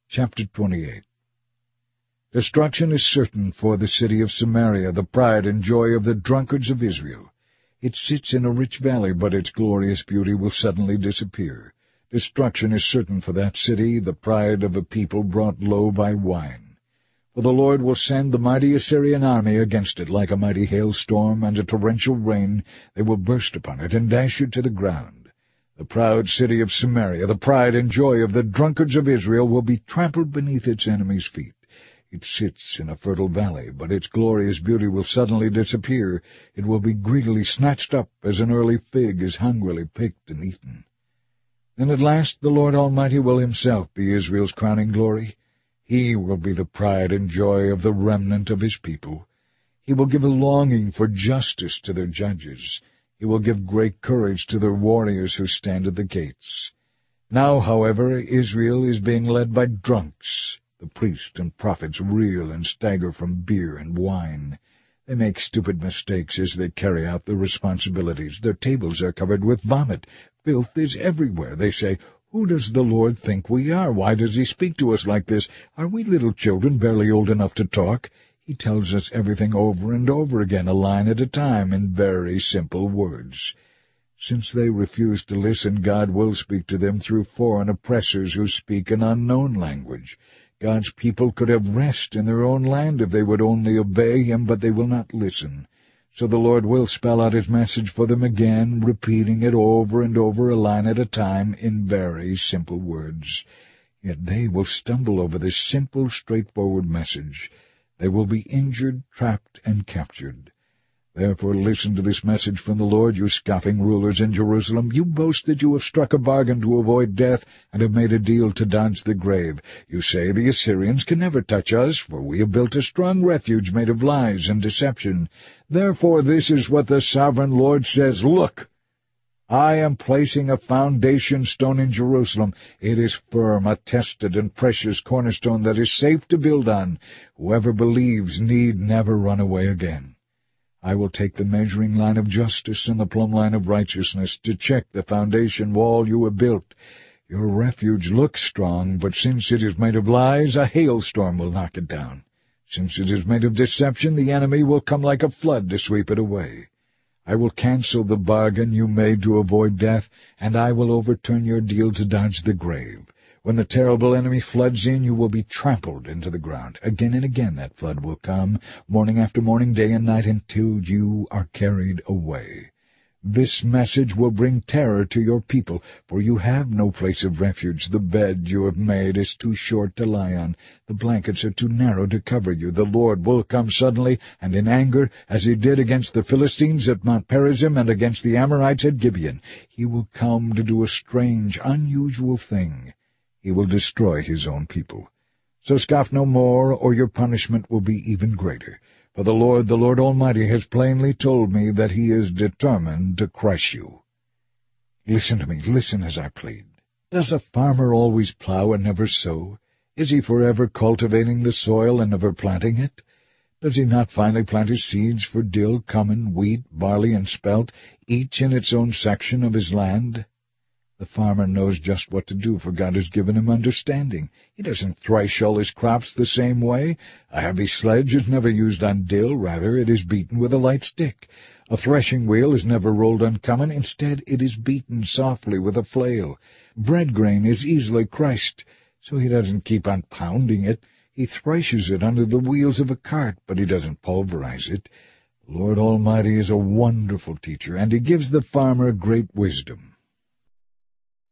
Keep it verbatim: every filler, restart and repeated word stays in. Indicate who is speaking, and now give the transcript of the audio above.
Speaker 1: Chapter twenty-eight. Destruction is certain for the city of Samaria, the pride and joy of the drunkards of Israel. It sits in a rich valley, but its glorious beauty will suddenly disappear. Destruction is certain for that city, the pride of a people brought low by wine. For the Lord will send the mighty Assyrian army against it, like a mighty hailstorm and a torrential rain. They will burst upon it and dash it to the ground. The proud city of Samaria, the pride and joy of the drunkards of Israel, will be trampled beneath its enemies' feet. It sits in a fertile valley, but its glorious beauty will suddenly disappear. It will be greedily snatched up as an early fig is hungrily picked and eaten. Then at last the Lord Almighty will himself be Israel's crowning glory. He will be the pride and joy of the remnant of his people. He will give a longing for justice to their judges. He will give great courage to their warriors who stand at the gates. Now, however, Israel is being led by drunks. The priests and prophets reel and stagger from beer and wine. They make stupid mistakes as they carry out their responsibilities. Their tables are covered with vomit. Filth is everywhere. They say, "Who does the Lord think we are? Why does he speak to us like this? Are we little children, barely old enough to talk?" He tells us everything over and over again, a line at a time, in very simple words. Since they refuse to listen, God will speak to them through foreign oppressors who speak an unknown language. God's people could have rest in their own land if they would only obey him, but they will not listen. So the Lord will spell out his message for them again, repeating it over and over, a line at a time, in very simple words. Yet they will stumble over this simple, straightforward message. They will be injured, trapped, and captured. Therefore listen to this message from the Lord, you scoffing rulers in Jerusalem. You boast that you have struck a bargain to avoid death and have made a deal to dodge the grave. You say the Assyrians can never touch us, for we have built a strong refuge made of lies and deception. Therefore this is what the sovereign Lord says, "Look, I am placing a foundation stone in Jerusalem. It is firm, a tested and precious cornerstone that is safe to build on. Whoever believes need never run away again. I will take the measuring line of justice and the plumb line of righteousness to check the foundation wall you have built. Your refuge looks strong, but since it is made of lies, a hailstorm will knock it down. Since it is made of deception, the enemy will come like a flood to sweep it away. I will cancel the bargain you made to avoid death, and I will overturn your deal to dodge the grave. When the terrible enemy floods in, you will be trampled into the ground. Again and again that flood will come, morning after morning, day and night, until you are carried away. This message will bring terror to your people, for you have no place of refuge. The bed you have made is too short to lie on. The blankets are too narrow to cover you. The Lord will come suddenly and in anger, as he did against the Philistines at Mount Perazim and against the Amorites at Gibeon. He will come to do a strange, unusual thing. He will destroy his own people. So scoff no more, or your punishment will be even greater. For the Lord, the Lord Almighty, has plainly told me that he is determined to crush you. Listen to me, listen as I plead. Does a farmer always plow and never sow? Is he forever cultivating the soil and never planting it? Does he not finally plant his seeds for dill, cumin, wheat, barley, and spelt, each in its own section of his land? The farmer knows just what to do, for God has given him understanding. He doesn't thresh all his crops the same way. A heavy sledge is never used on dill. Rather, it is beaten with a light stick. A threshing wheel is never rolled on cumin. Instead, it is beaten softly with a flail. Bread grain is easily crushed, so he doesn't keep on pounding it. He threshes it under the wheels of a cart, but he doesn't pulverize it. The Lord Almighty is a wonderful teacher, and he gives the farmer great wisdom.